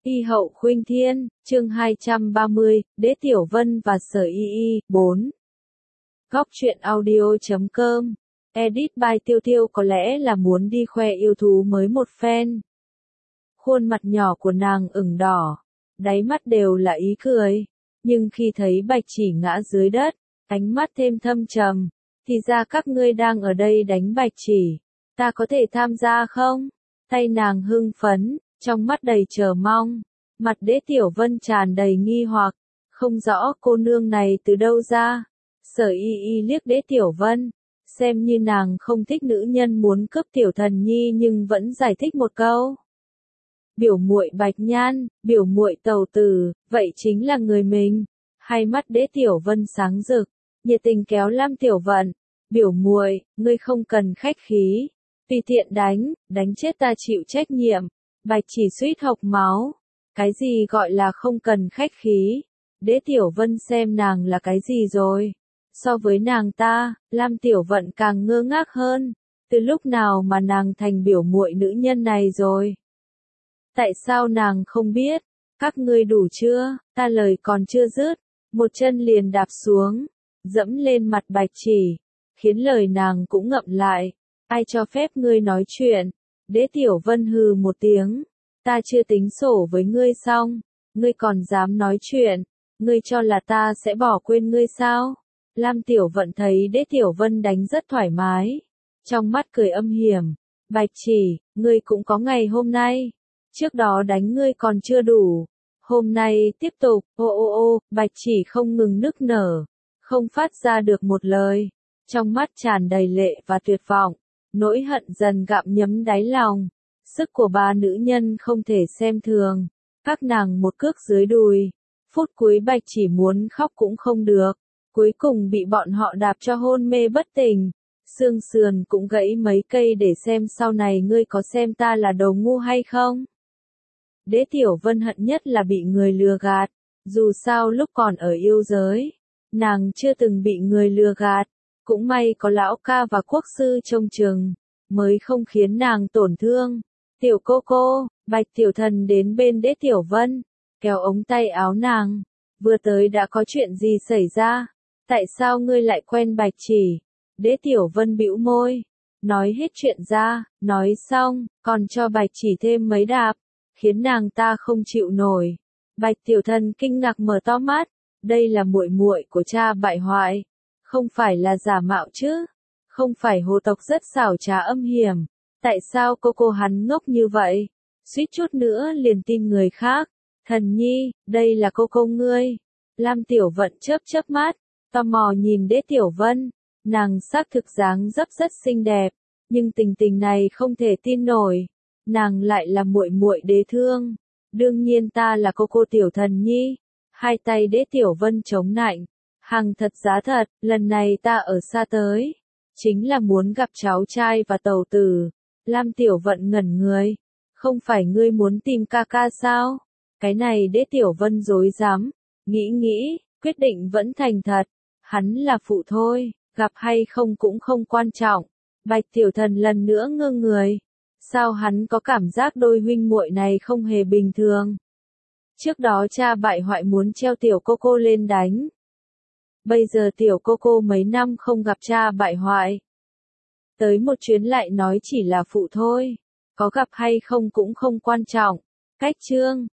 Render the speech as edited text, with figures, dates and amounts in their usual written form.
Y hậu khuynh thiên, chương 230, Đế Tiểu Vân và Sở Y, 4. Góc truyện audio.com. Edit by Tiêu Tiêu có lẽ là muốn đi khoe yêu thú mới một phen. Khuôn mặt nhỏ của nàng ửng đỏ, đáy mắt đều là ý cười, nhưng khi thấy Bạch Chỉ ngã dưới đất, ánh mắt thêm thâm trầm, thì ra các ngươi đang ở đây đánh Bạch Chỉ, ta có thể tham gia không? Tay nàng hưng phấn, trong mắt đầy chờ mong, mặt Đế Tiểu Vân tràn đầy nghi hoặc, không rõ cô nương này từ đâu ra. Sở Y liếc Đế Tiểu Vân, xem như nàng không thích nữ nhân muốn cướp Tiểu Thần Nhi nhưng vẫn giải thích một câu. Biểu muội Bạch Nhan, biểu muội Tẩu Tử, vậy chính là người mình. Hai mắt Đế Tiểu Vân sáng rực, nhiệt tình kéo Lam Tiểu Vận, biểu muội, ngươi không cần khách khí, tùy tiện đánh chết ta chịu trách nhiệm. Bạch Chỉ suýt hộc máu. Cái gì gọi là không cần khách khí? Đế Tiểu Vân xem nàng là cái gì rồi? So với nàng ta, Lam Tiểu Vận càng ngơ ngác hơn. Từ lúc nào mà nàng thành biểu muội nữ nhân này rồi? Tại sao nàng không biết? Các ngươi đủ chưa? Ta lời còn chưa dứt, một chân liền đạp xuống, dẫm lên mặt Bạch Chỉ, khiến lời nàng cũng ngậm lại. Ai cho phép ngươi nói chuyện? Đế Tiểu Vân hừ một tiếng. Ta chưa tính sổ với ngươi xong, ngươi còn dám nói chuyện, ngươi cho là ta sẽ bỏ quên ngươi sao? Lam Tiểu Vận thấy Đế Tiểu Vân đánh rất thoải mái, trong mắt cười âm hiểm. Bạch Chỉ, ngươi cũng có ngày hôm nay, trước đó đánh ngươi còn chưa đủ, hôm nay tiếp tục. Bạch Chỉ không ngừng nức nở, không phát ra được một lời, trong mắt tràn đầy lệ và tuyệt vọng, nỗi hận dần gặm nhấm đáy lòng. Sức của ba nữ nhân không thể xem thường, các nàng một cước dưới đùi, phút cuối Bạch Chỉ muốn khóc cũng không được, cuối cùng bị bọn họ đạp cho hôn mê bất tỉnh, xương sườn cũng gãy mấy cây để xem sau này ngươi có xem ta là đồ ngu hay không. Đế Tiểu Vân hận nhất là bị người lừa gạt, dù sao lúc còn ở yêu giới, nàng chưa từng bị người lừa gạt, cũng may có lão ca và quốc sư trông chừng, mới không khiến nàng tổn thương. Tiểu cô, Bạch Tiểu Thần đến bên Đế Tiểu Vân, kéo ống tay áo nàng, vừa tới đã có chuyện gì xảy ra? Tại sao ngươi lại quen Bạch Chỉ? Đế Tiểu Vân bĩu môi, nói hết chuyện ra, nói xong, còn cho Bạch Chỉ thêm mấy đạp, khiến nàng ta không chịu nổi. Bạch Tiểu Thần kinh ngạc mở to mắt, đây là muội muội của cha bại hoại, không phải là giả mạo chứ, không phải hồ tộc rất xảo trá âm hiểm. Tại sao cô hắn ngốc như vậy? Suýt chút nữa liền tin người khác. Thần Nhi, đây là cô ngươi. Lam Tiểu Vận chớp mắt, tò mò nhìn Đế Tiểu Vân. Nàng xác thực dáng dấp rất xinh đẹp, nhưng tình này không thể tin nổi. Nàng lại là muội muội Đế Thương. Đương nhiên ta là cô Tiểu Thần Nhi. Hai tay Đế Tiểu Vân chống nạnh. Hàng thật giá thật, lần này ta ở xa tới, chính là muốn gặp cháu trai và Tẩu Tử. Lam Tiểu Vận ngẩn người, không phải ngươi muốn tìm ca ca sao? Cái này Đế Tiểu Vân rối rắm, nghĩ, quyết định vẫn thành thật, hắn là phụ thôi, gặp hay không cũng không quan trọng. Bạch Tiểu Thần lần nữa ngơ người, sao hắn có cảm giác đôi huynh muội này không hề bình thường? Trước đó cha bại hoại muốn treo tiểu cô lên đánh. Bây giờ tiểu cô mấy năm không gặp cha bại hoại. Tới một chuyến lại nói chỉ là phụ thôi, có gặp hay không cũng không quan trọng. Cách chương